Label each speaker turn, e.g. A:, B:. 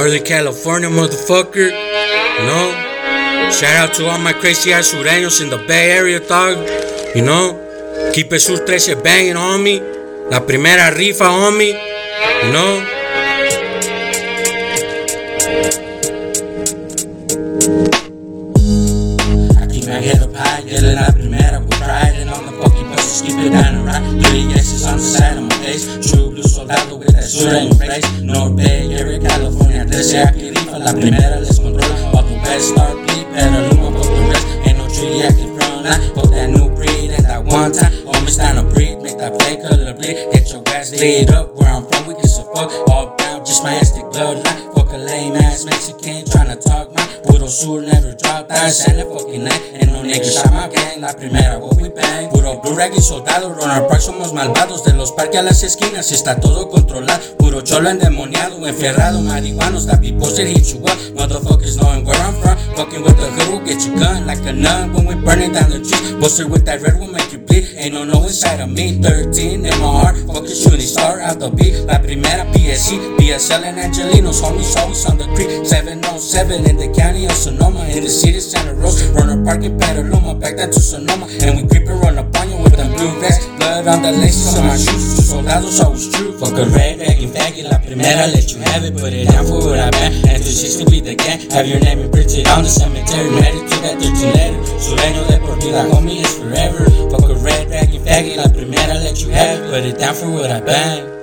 A: Northern California, motherfucker. You know? Shout out to all my crazy ass sureños in the Bay Area, dog. You know? Keep it Sur 13 banging, homie. La primera rifa, homie. You know?
B: Aquí me get up high, yelling la primera with pride. And all the fucking buses keep it down and right. 3 X's on the side of my face. True blue soldado with that sureño face. North Bay Area, California, 13 aquí rifa. La primera les controla. All the West Star Beat, Petaluma, fuck the rest. Ain't no tree active front line. Fuck that new breed and that one time. Homies down to breed, make that play color bleed. Get your ass laid up where I'm from, we get so fuck. All brown, just my ethnic bloodline. Fuck a lame ass Mexican tryna talk my Puro Sur never drop that Santa fucking night. Ain't no niggas shot my gang, la primera what we bang. Puro blue rag y soldado, Runner Park somos malvados. De los parques a las esquinas está todo controlado. Puro cholo endemoniado, enferrado, marihuanos. That be posted hit you up, motherfuckers knowing where I'm from. Fucking with the hood will get you gun like a nun when we burning down the trees. Busted with that red will make you bleed. Ain't no inside of me, 13 in my heart. Fucking shooting star out the beat. La primera PSC, BSL and Angelinos, homies always on the creek. 707 in the county of Sonoma, in the city Santa Rosa. Runner Park in Petaluma, back down to Sonoma. And we creepin' run up on you with them blue vests. Blood on the laces of my shoes, two soldados always true. Fuck a red rag and faggot, la primera let you have it. Put it down for what I ban, and 360 be the gang. Have your name imprinted on the cemetery, married to that 13 letter. Sureño de por vida, homie, it's forever. Fuck a red rag and faggot, la primera let you have it. Put it down for what I ban.